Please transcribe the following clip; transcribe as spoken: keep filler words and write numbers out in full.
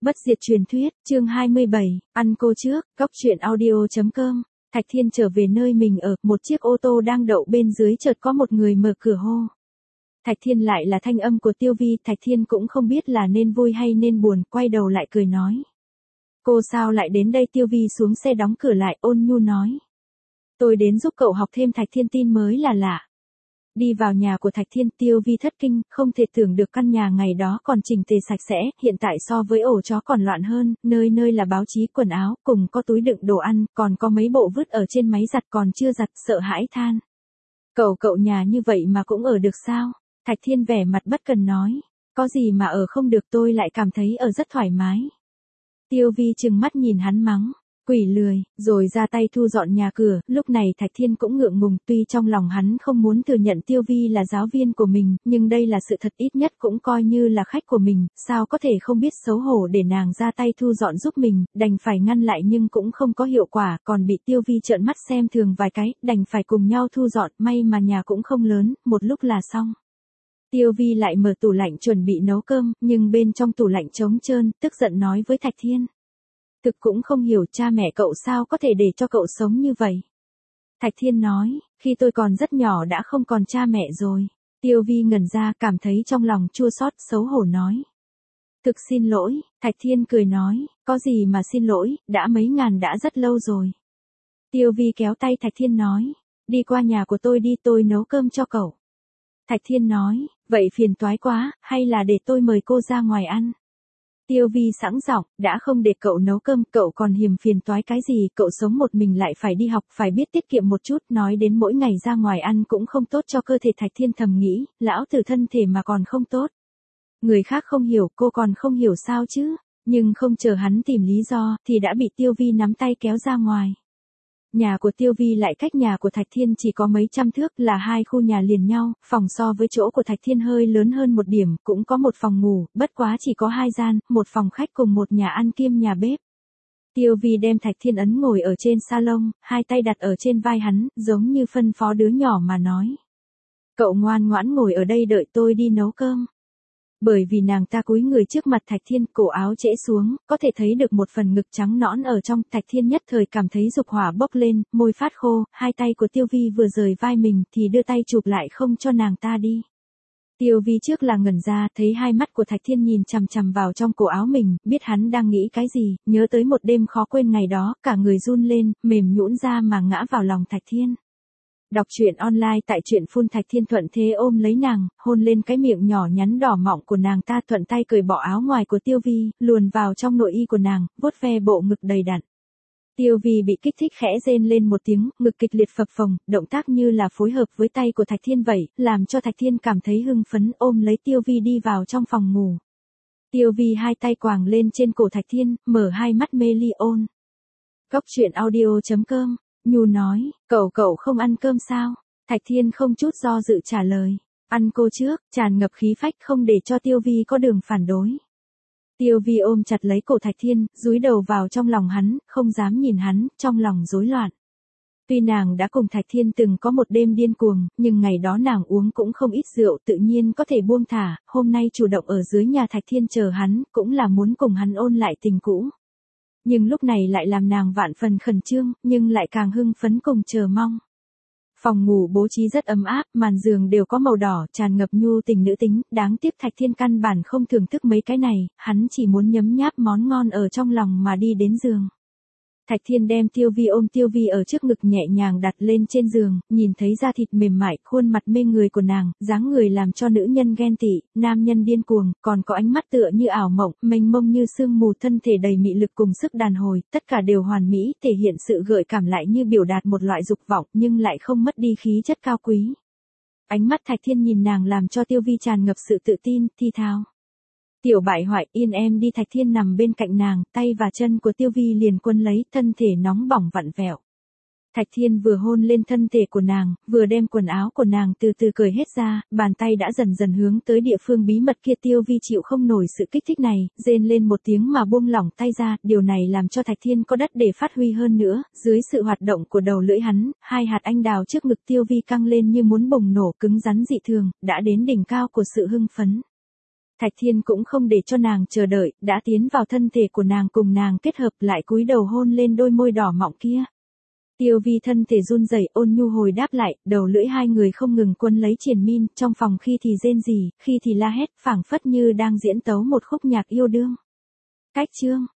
Bất diệt truyền thuyết, chương hai mươi bảy, ăn cô trước, góc truyện audio chấm com. Thạch Thiên trở về nơi mình ở, một chiếc ô tô đang đậu bên dưới chợt có một người mở cửa hô. Thạch Thiên lại là thanh âm của Tiêu Vi, Thạch Thiên cũng không biết là nên vui hay nên buồn, quay đầu lại cười nói. Cô sao lại đến đây? Tiêu Vi xuống xe đóng cửa lại, ôn nhu nói. Tôi đến giúp cậu học thêm. Thạch Thiên tin mới là lạ. Đi vào nhà của Thạch Thiên, Tiêu Vi thất kinh, không thể tưởng được căn nhà ngày đó còn chỉnh tề sạch sẽ, hiện tại so với ổ chó còn loạn hơn, nơi nơi là báo chí, quần áo, cùng có túi đựng đồ ăn, còn có mấy bộ vứt ở trên máy giặt còn chưa giặt, sợ hãi than. Cậu cậu nhà như vậy mà cũng ở được sao? Thạch Thiên vẻ mặt bất cần nói, có gì mà ở không được, tôi lại cảm thấy ở rất thoải mái. Tiêu Vi trừng mắt nhìn hắn mắng. Quỷ lười, rồi ra tay thu dọn nhà cửa. Lúc này Thạch Thiên cũng ngượng ngùng, tuy trong lòng hắn không muốn thừa nhận Tiêu Vi là giáo viên của mình, nhưng đây là sự thật, ít nhất cũng coi như là khách của mình, sao có thể không biết xấu hổ để nàng ra tay thu dọn giúp mình, đành phải ngăn lại nhưng cũng không có hiệu quả, còn bị Tiêu Vi trợn mắt xem thường vài cái, đành phải cùng nhau thu dọn, may mà nhà cũng không lớn, một lúc là xong. Tiêu Vi lại mở tủ lạnh chuẩn bị nấu cơm, nhưng bên trong tủ lạnh trống trơn, tức giận nói với Thạch Thiên. Thực cũng không hiểu cha mẹ cậu sao có thể để cho cậu sống như vậy. Thạch Thiên nói, khi tôi còn rất nhỏ đã không còn cha mẹ rồi. Tiêu Vi ngẩn ra, cảm thấy trong lòng chua xót, xấu hổ nói. Thực xin lỗi. Thạch Thiên cười nói, có gì mà xin lỗi, đã mấy ngàn đã rất lâu rồi. Tiêu Vi kéo tay Thạch Thiên nói, đi qua nhà của tôi đi, tôi nấu cơm cho cậu. Thạch Thiên nói, vậy phiền toái quá, hay là để tôi mời cô ra ngoài ăn. Tiêu Vi sẵn giọng, đã không để cậu nấu cơm, cậu còn hiềm phiền toái cái gì, cậu sống một mình lại phải đi học, phải biết tiết kiệm một chút, nói đến mỗi ngày ra ngoài ăn cũng không tốt cho cơ thể. Thạch Thiên thầm nghĩ, lão tử thân thể mà còn không tốt. Người khác không hiểu, cô còn không hiểu sao chứ, nhưng không chờ hắn tìm lý do, thì đã bị Tiêu Vi nắm tay kéo ra ngoài. Nhà của Tiêu Vi lại cách nhà của Thạch Thiên chỉ có mấy trăm thước, là hai khu nhà liền nhau, phòng so với chỗ của Thạch Thiên hơi lớn hơn một điểm, cũng có một phòng ngủ, bất quá chỉ có hai gian, một phòng khách cùng một nhà ăn kiêm nhà bếp. Tiêu Vi đem Thạch Thiên ấn ngồi ở trên salon, hai tay đặt ở trên vai hắn, giống như phân phó đứa nhỏ mà nói. Cậu ngoan ngoãn ngồi ở đây đợi tôi đi nấu cơm. Bởi vì nàng ta cúi người trước mặt Thạch Thiên, cổ áo trễ xuống, có thể thấy được một phần ngực trắng nõn ở trong. Thạch Thiên nhất thời cảm thấy dục hỏa bốc lên, môi phát khô, hai tay của Tiêu Vi vừa rời vai mình thì đưa tay chụp lại không cho nàng ta đi. Tiêu Vi trước là ngẩn ra, thấy hai mắt của Thạch Thiên nhìn chằm chằm vào trong cổ áo mình, biết hắn đang nghĩ cái gì, nhớ tới một đêm khó quên ngày đó, cả người run lên, mềm nhũn ra mà ngã vào lòng Thạch Thiên. Đọc truyện online tại truyện phun. Thạch Thiên thuận thế ôm lấy nàng, hôn lên cái miệng nhỏ nhắn đỏ mọng của nàng ta, thuận tay cởi bỏ áo ngoài của Tiêu Vi, luồn vào trong nội y của nàng, vuốt ve bộ ngực đầy đặn. Tiêu Vi bị kích thích khẽ rên lên một tiếng, ngực kịch liệt phập phồng, động tác như là phối hợp với tay của Thạch Thiên vậy, làm cho Thạch Thiên cảm thấy hưng phấn, ôm lấy Tiêu Vi đi vào trong phòng ngủ. Tiêu Vi hai tay quàng lên trên cổ Thạch Thiên, mở hai mắt mê ly ôn. Góc truyện audio chấm com. Nhu nói, cậu cậu không ăn cơm sao? Thạch Thiên không chút do dự trả lời, ăn cô trước, tràn ngập khí phách không để cho Tiêu Vi có đường phản đối. Tiêu Vi ôm chặt lấy cổ Thạch Thiên, dúi đầu vào trong lòng hắn, không dám nhìn hắn, trong lòng rối loạn. Tuy nàng đã cùng Thạch Thiên từng có một đêm điên cuồng, nhưng ngày đó nàng uống cũng không ít rượu, tự nhiên có thể buông thả, hôm nay chủ động ở dưới nhà Thạch Thiên chờ hắn, cũng là muốn cùng hắn ôn lại tình cũ. Nhưng lúc này lại làm nàng vạn phần khẩn trương, nhưng lại càng hưng phấn cùng chờ mong. Phòng ngủ bố trí rất ấm áp, màn giường đều có màu đỏ, tràn ngập nhu tình nữ tính, đáng tiếc Thạch Thiên căn bản không thưởng thức mấy cái này, hắn chỉ muốn nhấm nháp món ngon ở trong lòng mà đi đến giường. Thạch Thiên đem Tiêu Vi ôm Tiêu Vi ở trước ngực nhẹ nhàng đặt lên trên giường, nhìn thấy da thịt mềm mại, khuôn mặt mê người của nàng, dáng người làm cho nữ nhân ghen tị, nam nhân điên cuồng, còn có ánh mắt tựa như ảo mộng, mênh mông như sương mù, thân thể đầy mị lực cùng sức đàn hồi, tất cả đều hoàn mỹ, thể hiện sự gợi cảm lại như biểu đạt một loại dục vọng, nhưng lại không mất đi khí chất cao quý. Ánh mắt Thạch Thiên nhìn nàng làm cho Tiêu Vi tràn ngập sự tự tin, thi thao. Tiểu bại hoại, yên em đi. Thạch Thiên nằm bên cạnh nàng, tay và chân của Tiêu Vi liền quân lấy, thân thể nóng bỏng vặn vẹo. Thạch Thiên vừa hôn lên thân thể của nàng, vừa đem quần áo của nàng từ từ cởi hết ra, bàn tay đã dần dần hướng tới địa phương bí mật kia. Tiêu Vi chịu không nổi sự kích thích này, rên lên một tiếng mà buông lỏng tay ra, điều này làm cho Thạch Thiên có đất để phát huy hơn nữa, dưới sự hoạt động của đầu lưỡi hắn, hai hạt anh đào trước ngực Tiêu Vi căng lên như muốn bùng nổ, cứng rắn dị thường, đã đến đỉnh cao của sự hưng phấn. Thạch Thiên cũng không để cho nàng chờ đợi, đã tiến vào thân thể của nàng cùng nàng kết hợp lại cúi đầu hôn lên đôi môi đỏ mọng kia. Tiêu Vi thân thể run rẩy, ôn nhu hồi đáp lại, đầu lưỡi hai người không ngừng quấn lấy triền min, trong phòng khi thì rên rỉ, khi thì la hét, phảng phất như đang diễn tấu một khúc nhạc yêu đương. Cách chương